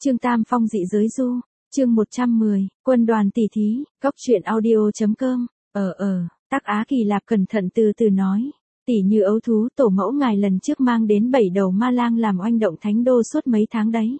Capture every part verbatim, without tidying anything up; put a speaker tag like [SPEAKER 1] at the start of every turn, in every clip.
[SPEAKER 1] Trương Tam Phong dị giới du, chương một trăm mười, quân đoàn tỷ thí, góc truyện audio.com, ờ ờ, Tắc Á Kỳ Lạp cẩn thận từ từ nói, tỷ như ấu thú tổ mẫu ngài lần trước mang đến bảy đầu ma lang làm oanh động thánh đô suốt mấy tháng đấy.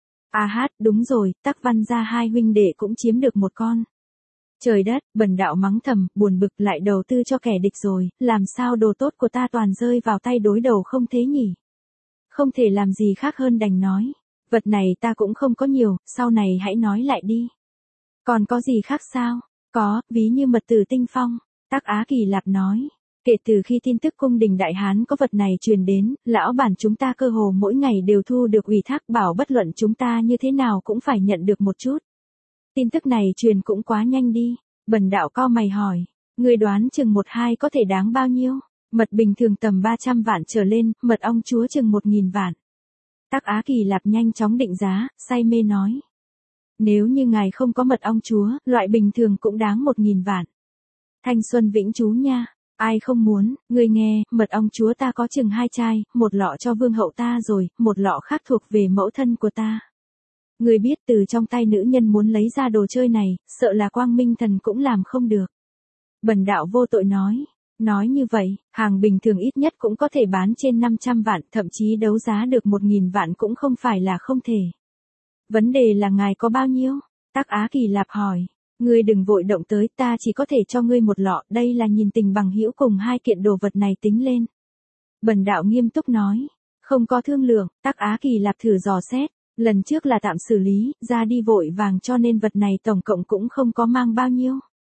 [SPEAKER 1] À hát, đúng rồi, Tắc Văn gia hai huynh đệ cũng chiếm được một con. Trời đất, bần đạo mắng thầm, buồn bực lại đầu tư cho kẻ địch rồi, làm sao đồ tốt của ta toàn rơi vào tay đối đầu không thế nhỉ? Không thể làm gì khác hơn đành nói. Vật này ta cũng không có nhiều, sau này hãy nói lại đi. Còn có gì khác sao? Có, ví như mật tử tinh phong. Tắc Á Kỳ Lạp nói. Kể từ khi tin tức cung đình Đại Hán có vật này truyền đến, lão bản chúng ta cơ hồ mỗi ngày đều thu được ủy thác bảo bất luận chúng ta như thế nào cũng phải nhận được một chút. Tin tức này truyền cũng quá nhanh đi. Bần đạo cau mày hỏi. Người đoán chừng một hai có thể đáng bao nhiêu? Mật bình thường tầm ba trăm vạn trở lên, mật ong chúa chừng một nghìn vạn. Tắc Á Kỳ Lạp nhanh chóng định giá, say mê nói. Nếu như ngài không có mật ong chúa, loại bình thường cũng đáng một nghìn vạn. Thanh xuân vĩnh chú nha, ai không muốn, ngươi nghe, mật ong chúa ta có chừng hai chai, một lọ cho vương hậu ta rồi, một lọ khác thuộc về mẫu thân của ta. Ngươi biết từ trong tay nữ nhân muốn lấy ra đồ chơi này, sợ là Quang Minh Thần cũng làm không được. Bần đạo vô tội nói. Nói như vậy, hàng bình thường ít nhất cũng có thể bán trên năm trăm vạn, thậm chí đấu giá được một nghìn vạn cũng không phải là không thể. Vấn đề là ngài có bao nhiêu? Tắc Á Kỳ Lạp hỏi. Ngươi đừng vội động tới, ta chỉ có thể cho ngươi một lọ, đây là nhìn tình bằng hữu cùng hai kiện đồ vật này tính lên. Bần đạo nghiêm túc nói. Không có thương lượng, Tắc Á Kỳ Lạp thử dò xét. Lần trước là tạm xử lý, ra đi vội vàng cho nên vật này tổng cộng cũng không có mang bao nhiêu.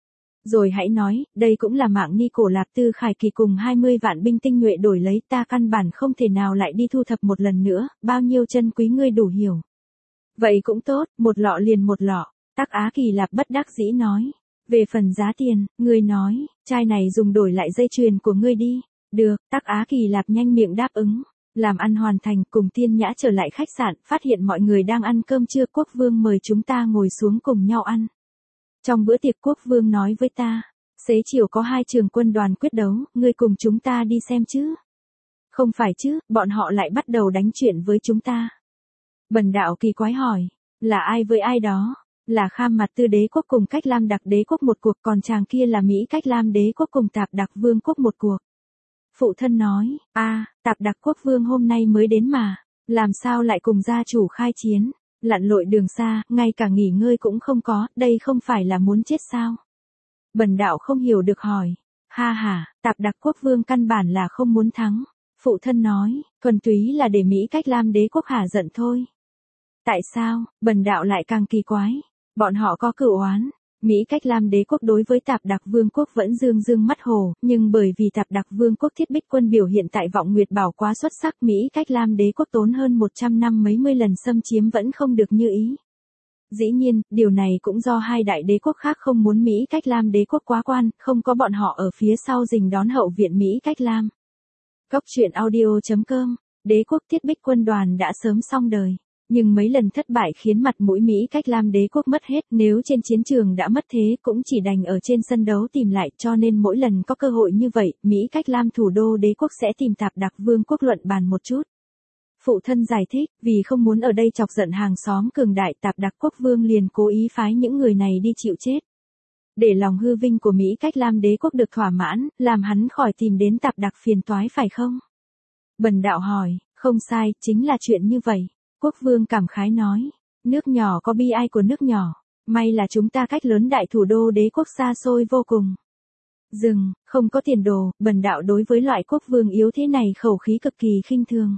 [SPEAKER 1] Rồi hãy nói, đây cũng là mạng ni cổ Lạp Tư Khải Kỳ cùng hai mươi vạn binh tinh nhuệ đổi lấy, ta căn bản không thể nào lại đi thu thập một lần nữa, bao nhiêu chân quý ngươi đủ hiểu. Vậy cũng tốt, một lọ liền một lọ, Tắc Á Kỳ Lạp bất đắc dĩ nói. Về phần giá tiền, ngươi nói, chai này dùng đổi lại dây chuyền của ngươi đi. Được, Tắc Á Kỳ Lạp nhanh miệng đáp ứng. Làm ăn hoàn thành, cùng Tiên Nhã trở lại khách sạn, phát hiện mọi người đang ăn cơm trưa, quốc vương mời chúng ta ngồi xuống cùng nhau ăn. Trong bữa tiệc quốc vương nói với ta, xế chiều có hai trường quân đoàn quyết đấu, ngươi cùng chúng ta đi xem chứ? Không phải chứ, bọn họ lại bắt đầu đánh chuyện với chúng ta. Bần đạo kỳ quái hỏi, là ai với ai đó? Là Kham Mặt Tư đế quốc cùng Cách Lam Đặc đế quốc một cuộc, còn chàng kia là Mỹ Cách Lam đế quốc cùng Tạp Đặc vương quốc một cuộc. Phụ thân nói, a à, Tạp Đặc quốc vương hôm nay mới đến mà, làm sao lại cùng gia chủ khai chiến? Lặn lội đường xa, ngay cả nghỉ ngơi cũng không có, đây không phải là muốn chết sao? Bần đạo không hiểu được hỏi. Ha ha, Tạp Đặc quốc vương căn bản là không muốn thắng. Phụ thân nói, thuần túy là để Mỹ Cách Lam đế quốc hả giận thôi. Tại sao? Bần đạo lại càng kỳ quái. Bọn họ có cửu oán. Mỹ Cách Lam đế quốc đối với Tạp Đặc vương quốc vẫn dương dương mắt hồ, nhưng bởi vì Tạp Đặc vương quốc thiết bích quân biểu hiện tại Vọng Nguyệt Bảo quá xuất sắc, Mỹ Cách Lam đế quốc tốn hơn một trăm năm mấy mươi lần xâm chiếm vẫn không được như ý. Dĩ nhiên, điều này cũng do hai đại đế quốc khác không muốn Mỹ Cách Lam đế quốc quá quan, không có bọn họ ở phía sau rình đón hậu viện Mỹ Cách Lam. Góc truyện audio.com, đế quốc thiết bích quân đoàn đã sớm xong đời. Nhưng mấy lần thất bại khiến mặt mũi Mỹ Cách Lam đế quốc mất hết, nếu trên chiến trường đã mất thế cũng chỉ đành ở trên sân đấu tìm lại, cho nên mỗi lần có cơ hội như vậy, Mỹ Cách Lam thủ đô đế quốc sẽ tìm Tạp Đặc vương quốc luận bàn một chút. Phụ thân giải thích, vì không muốn ở đây chọc giận hàng xóm cường đại, Tạp Đặc quốc vương liền cố ý phái những người này đi chịu chết. Để lòng hư vinh của Mỹ Cách Lam đế quốc được thỏa mãn, làm hắn khỏi tìm đến Tạp Đặc phiền toái phải không? Bần đạo hỏi, không sai, chính là chuyện như vậy. Quốc vương cảm khái nói, nước nhỏ có bi ai của nước nhỏ, may là chúng ta cách lớn đại thủ đô đế quốc xa xôi vô cùng. Dừng, không có tiền đồ, bần đạo đối với loại quốc vương yếu thế này khẩu khí cực kỳ khinh thường.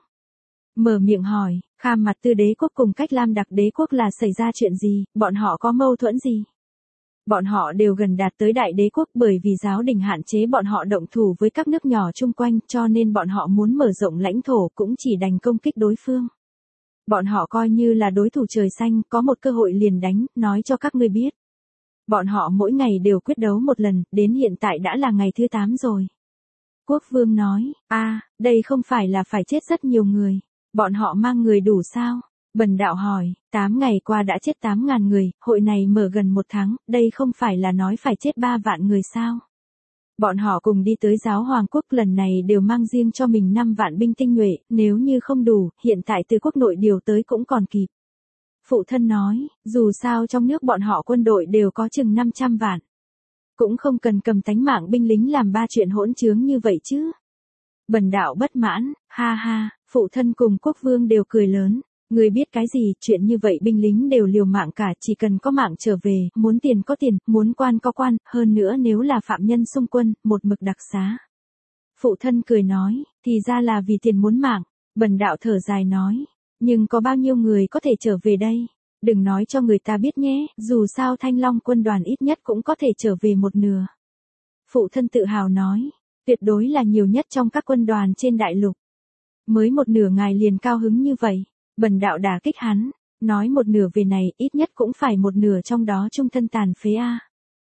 [SPEAKER 1] Mở miệng hỏi, Kham Mặt Tư đế quốc cùng Cách Lam Đặc đế quốc là xảy ra chuyện gì, bọn họ có mâu thuẫn gì? Bọn họ đều gần đạt tới đại đế quốc, bởi vì giáo đình hạn chế bọn họ động thủ với các nước nhỏ chung quanh, cho nên bọn họ muốn mở rộng lãnh thổ cũng chỉ đành công kích đối phương. Bọn họ coi như là đối thủ trời xanh, có một cơ hội liền đánh, nói cho các ngươi biết. Bọn họ mỗi ngày đều quyết đấu một lần, đến hiện tại đã là ngày thứ tám rồi. Quốc vương nói, a à, đây không phải là phải chết rất nhiều người. Bọn họ mang người đủ sao? Bần đạo hỏi, tám ngày qua đã chết tám ngàn người, hội này mở gần một tháng, đây không phải là nói phải chết ba vạn người sao? Bọn họ cùng đi tới giáo hoàng quốc, lần này đều mang riêng cho mình năm vạn binh tinh nhuệ, nếu như không đủ, hiện tại từ quốc nội điều tới cũng còn kịp. Phụ thân nói, dù sao trong nước bọn họ quân đội đều có chừng năm trăm vạn. Cũng không cần cầm tánh mạng binh lính làm ba chuyện hỗn trướng như vậy chứ. Bần đạo bất mãn, ha ha, phụ thân cùng quốc vương đều cười lớn. Người biết cái gì, chuyện như vậy binh lính đều liều mạng cả, chỉ cần có mạng trở về, muốn tiền có tiền, muốn quan có quan, hơn nữa nếu là phạm nhân xung quân, một mực đặc xá. Phụ thân cười nói, thì ra là vì tiền muốn mạng. Bần đạo thở dài nói, nhưng có bao nhiêu người có thể trở về đây? Đừng nói cho người ta biết nhé, dù sao Thanh Long quân đoàn ít nhất cũng có thể trở về một nửa. Phụ thân tự hào nói, tuyệt đối là nhiều nhất trong các quân đoàn trên đại lục. Mới một nửa ngài liền cao hứng như vậy. Bần đạo đả kích hắn, nói một nửa về này ít nhất cũng phải một nửa trong đó trung thân tàn phế a.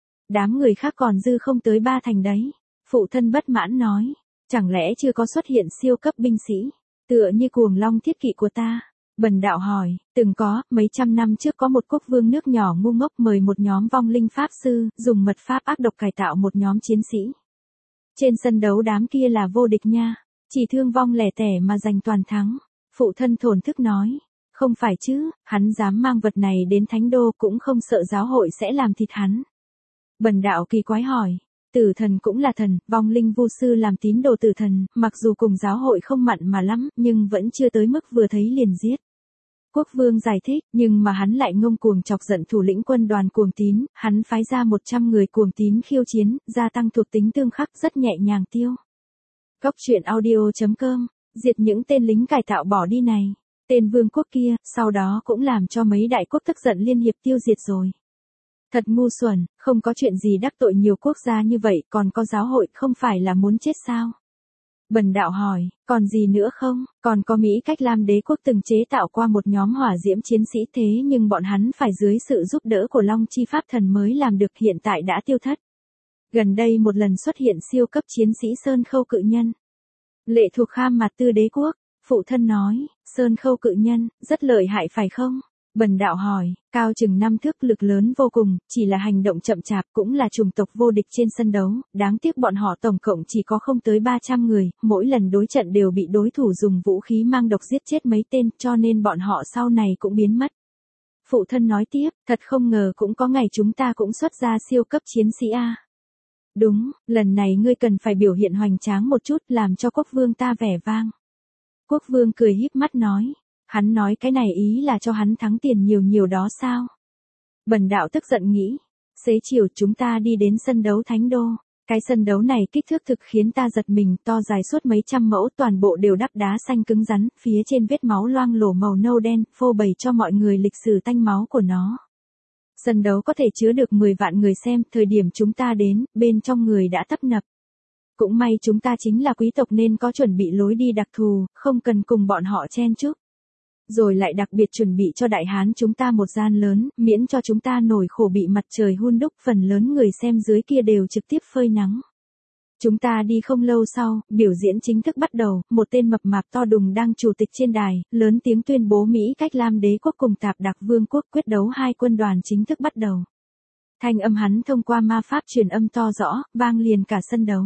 [SPEAKER 1] Đám người khác còn dư không tới ba thành đấy. Phụ thân bất mãn nói, chẳng lẽ chưa có xuất hiện siêu cấp binh sĩ, tựa như cuồng long thiết kỵ của ta. Bần đạo hỏi, từng có, mấy trăm năm trước có một quốc vương nước nhỏ ngu ngốc mời một nhóm vong linh pháp sư, dùng mật pháp ác độc cải tạo một nhóm chiến sĩ. Trên sân đấu đám kia là vô địch nha, chỉ thương vong lẻ tẻ mà giành toàn thắng. Phụ thân thổn thức nói, không phải chứ, hắn dám mang vật này đến thánh đô cũng không sợ giáo hội sẽ làm thịt hắn. Bần đạo kỳ quái hỏi, tử thần cũng là thần, vong linh vu sư làm tín đồ tử thần, mặc dù cùng giáo hội không mặn mà lắm, nhưng vẫn chưa tới mức vừa thấy liền giết. Quốc vương giải thích, nhưng mà hắn lại ngông cuồng chọc giận thủ lĩnh quân đoàn cuồng tín, hắn phái ra một trăm người cuồng tín khiêu chiến, gia tăng thuộc tính tương khắc rất nhẹ nhàng tiêu. Góc truyện audio chấm com, diệt những tên lính cải tạo bỏ đi này. Tên vương quốc kia, sau đó cũng làm cho mấy đại quốc tức giận liên hiệp tiêu diệt rồi. Thật ngu xuẩn, không có chuyện gì đắc tội nhiều quốc gia như vậy, còn có giáo hội không phải là muốn chết sao? Bần đạo hỏi, còn gì nữa không? Còn có Mỹ Cách Lam đế quốc từng chế tạo qua một nhóm hỏa diễm chiến sĩ thế nhưng bọn hắn phải dưới sự giúp đỡ của Long Chi Pháp Thần mới làm được, hiện tại đã tiêu thất. Gần đây một lần xuất hiện siêu cấp chiến sĩ Sơn Khâu Cự Nhân. Lệ thuộc Kham Mạt Tư đế quốc, phụ thân nói, Sơn Khâu Cự Nhân, rất lợi hại phải không? Bần đạo hỏi, cao chừng năm thước, lực lớn vô cùng, chỉ là hành động chậm chạp, cũng là chủng tộc vô địch trên sân đấu, đáng tiếc bọn họ tổng cộng chỉ có không tới ba trăm người, mỗi lần đối trận đều bị đối thủ dùng vũ khí mang độc giết chết mấy tên, cho nên bọn họ sau này cũng biến mất. Phụ thân nói tiếp, thật không ngờ cũng có ngày chúng ta cũng xuất ra siêu cấp chiến sĩ a. Đúng, lần này ngươi cần phải biểu hiện hoành tráng một chút, làm cho quốc vương ta vẻ vang. Quốc vương cười híp mắt nói, hắn nói cái này ý là cho hắn thắng tiền nhiều nhiều đó sao? Bần đạo tức giận nghĩ, xế chiều chúng ta đi đến sân đấu Thánh Đô. Cái sân đấu này kích thước thực khiến ta giật mình, to dài suốt mấy trăm mẫu, toàn bộ đều đắp đá xanh cứng rắn, phía trên vết máu loang lổ màu nâu đen, phô bày cho mọi người lịch sử tanh máu của nó. Sân đấu có thể chứa được mười vạn người xem, thời điểm chúng ta đến, bên trong người đã tấp nập. Cũng may chúng ta chính là quý tộc nên có chuẩn bị lối đi đặc thù, không cần cùng bọn họ chen chúc. Rồi lại đặc biệt chuẩn bị cho đại hán chúng ta một gian lớn, miễn cho chúng ta nổi khổ bị mặt trời hun đúc, phần lớn người xem dưới kia đều trực tiếp phơi nắng. Chúng ta đi không lâu sau, biểu diễn chính thức bắt đầu, một tên mập mạp to đùng đang chủ tịch trên đài, lớn tiếng tuyên bố Mỹ Cách Lam đế quốc cùng Tạp Đạc Vương quốc quyết đấu, hai quân đoàn chính thức bắt đầu. Thanh âm hắn thông qua ma pháp truyền âm to rõ, vang liền cả sân đấu.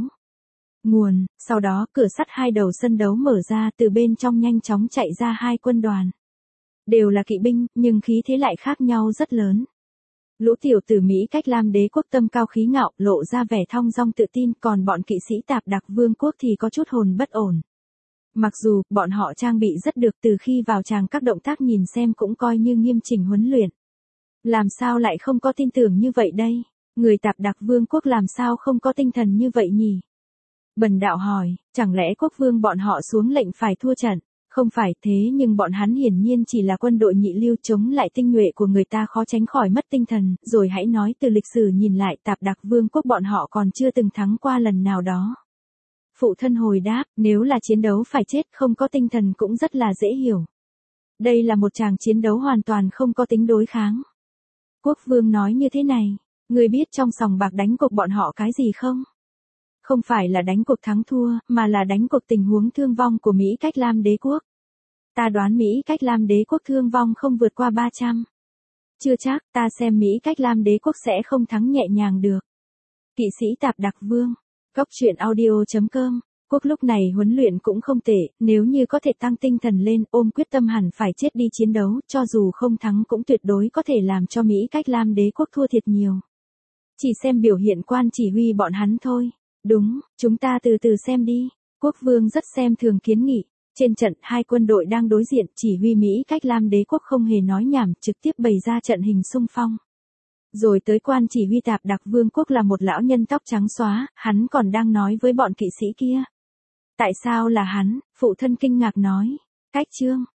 [SPEAKER 1] Nguồn, sau đó cửa sắt hai đầu sân đấu mở ra, từ bên trong nhanh chóng chạy ra hai quân đoàn. Đều là kỵ binh, nhưng khí thế lại khác nhau rất lớn. Lũ tiểu tử Mỹ Cách Lam đế quốc tâm cao khí ngạo, lộ ra vẻ thong dong tự tin, còn bọn kỵ sĩ Tạp Đạc Vương quốc thì có chút hồn bất ổn. Mặc dù, bọn họ trang bị rất được, từ khi vào tràng các động tác nhìn xem cũng coi như nghiêm chỉnh huấn luyện. Làm sao lại không có tin tưởng như vậy đây? Người Tạp Đạc Vương quốc làm sao không có tinh thần như vậy nhỉ? Bần đạo hỏi, chẳng lẽ quốc vương bọn họ xuống lệnh phải thua trận? Không phải thế, nhưng bọn hắn hiển nhiên chỉ là quân đội nhị lưu, chống lại tinh nhuệ của người ta khó tránh khỏi mất tinh thần, rồi hãy nói từ lịch sử nhìn lại, Tạp Đạc Vương quốc bọn họ còn chưa từng thắng qua lần nào đó. Phụ thân hồi đáp, nếu là chiến đấu phải chết không có tinh thần cũng rất là dễ hiểu. Đây là một tràng chiến đấu hoàn toàn không có tính đối kháng. Quốc vương nói như thế này, người biết trong sòng bạc đánh cuộc bọn họ cái gì không? Không phải là đánh cuộc thắng thua, mà là đánh cuộc tình huống thương vong của Mỹ Cách Lam đế quốc. Ta đoán Mỹ Cách Lam đế quốc thương vong không vượt qua ba trăm. Chưa chắc, ta xem Mỹ Cách Lam đế quốc sẽ không thắng nhẹ nhàng được. Kỵ sĩ Tạp Đạc Vương. Góc truyện audio chấm com Quốc lúc này huấn luyện cũng không tệ, nếu như có thể tăng tinh thần lên, ôm quyết tâm hẳn phải chết đi chiến đấu, cho dù không thắng cũng tuyệt đối có thể làm cho Mỹ Cách Lam đế quốc thua thiệt nhiều. Chỉ xem biểu hiện quan chỉ huy bọn hắn thôi. Đúng, chúng ta từ từ xem đi. Quốc vương rất xem thường kiến nghị. Trên trận, hai quân đội đang đối diện, chỉ huy Mỹ Cách Lam đế quốc không hề nói nhảm, trực tiếp bày ra trận hình xung phong. Rồi tới quan chỉ huy Tạp Đặc Vương quốc là một lão nhân tóc trắng xóa, hắn còn đang nói với bọn kỵ sĩ kia. Tại sao là hắn? Phụ thân kinh ngạc nói. Cách Trương,